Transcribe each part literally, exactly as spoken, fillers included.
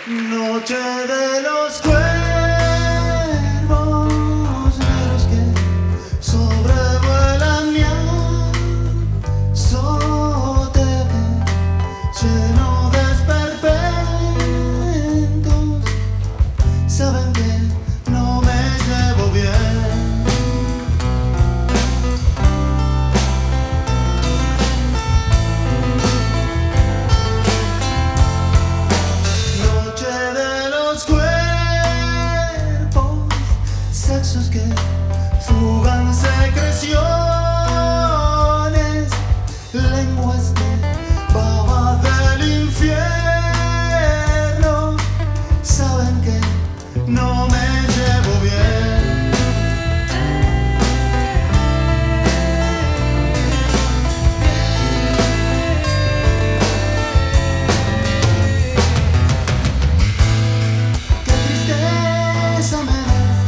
Noche de los cuervos negros que sobrevuelan mi azote lleno de esperpentos. Saben que no me llevo bien. Sexos que fugan secreciones, lenguas de baba del infierno. Saben que no me llevo bien. Qué tristeza me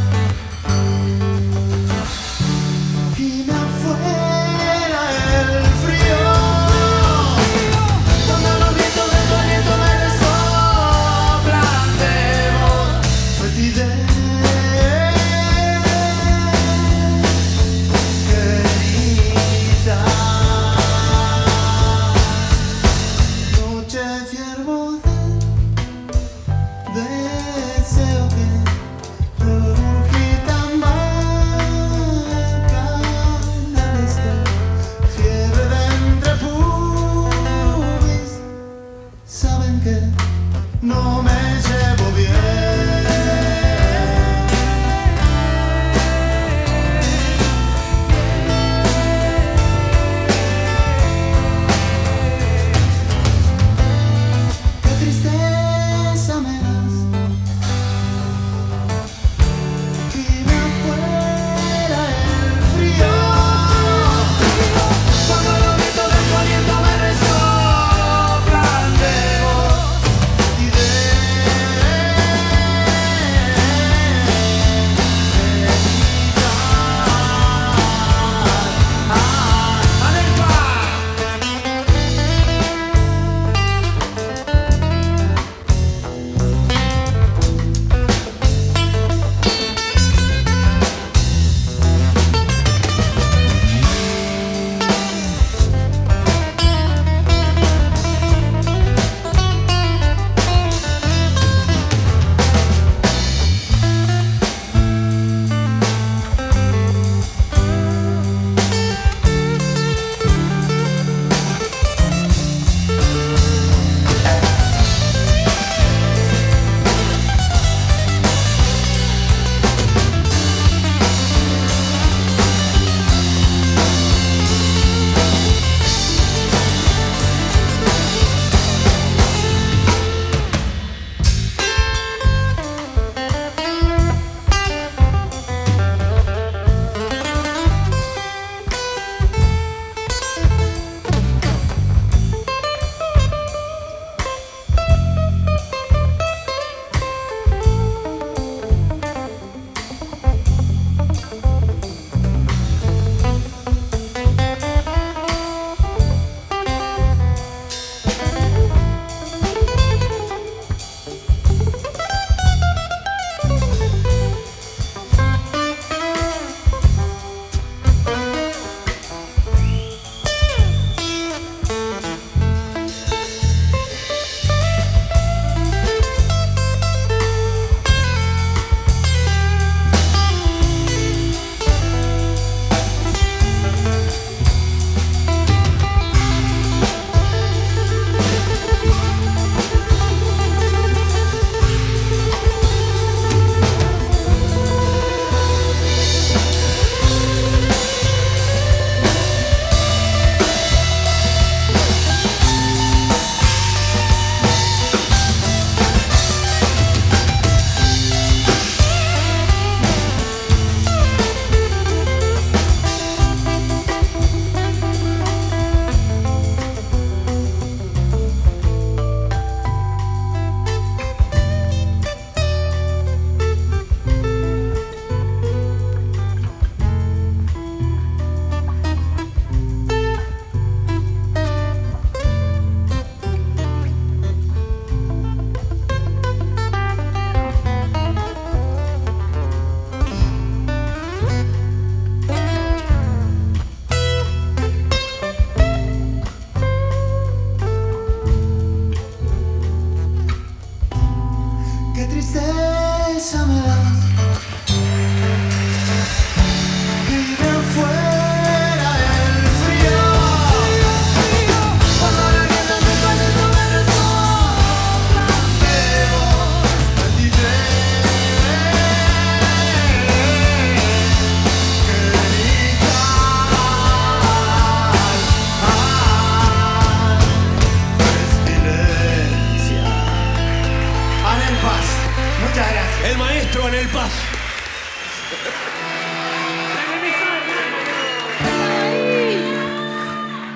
deseo que regurgitan bacanales de fiebre de entre pubis. Saben que no me llevo bien. Qué tristeza me das que me afuera el frío. Cuando los vientos del tu aliento me resoplan de vos y de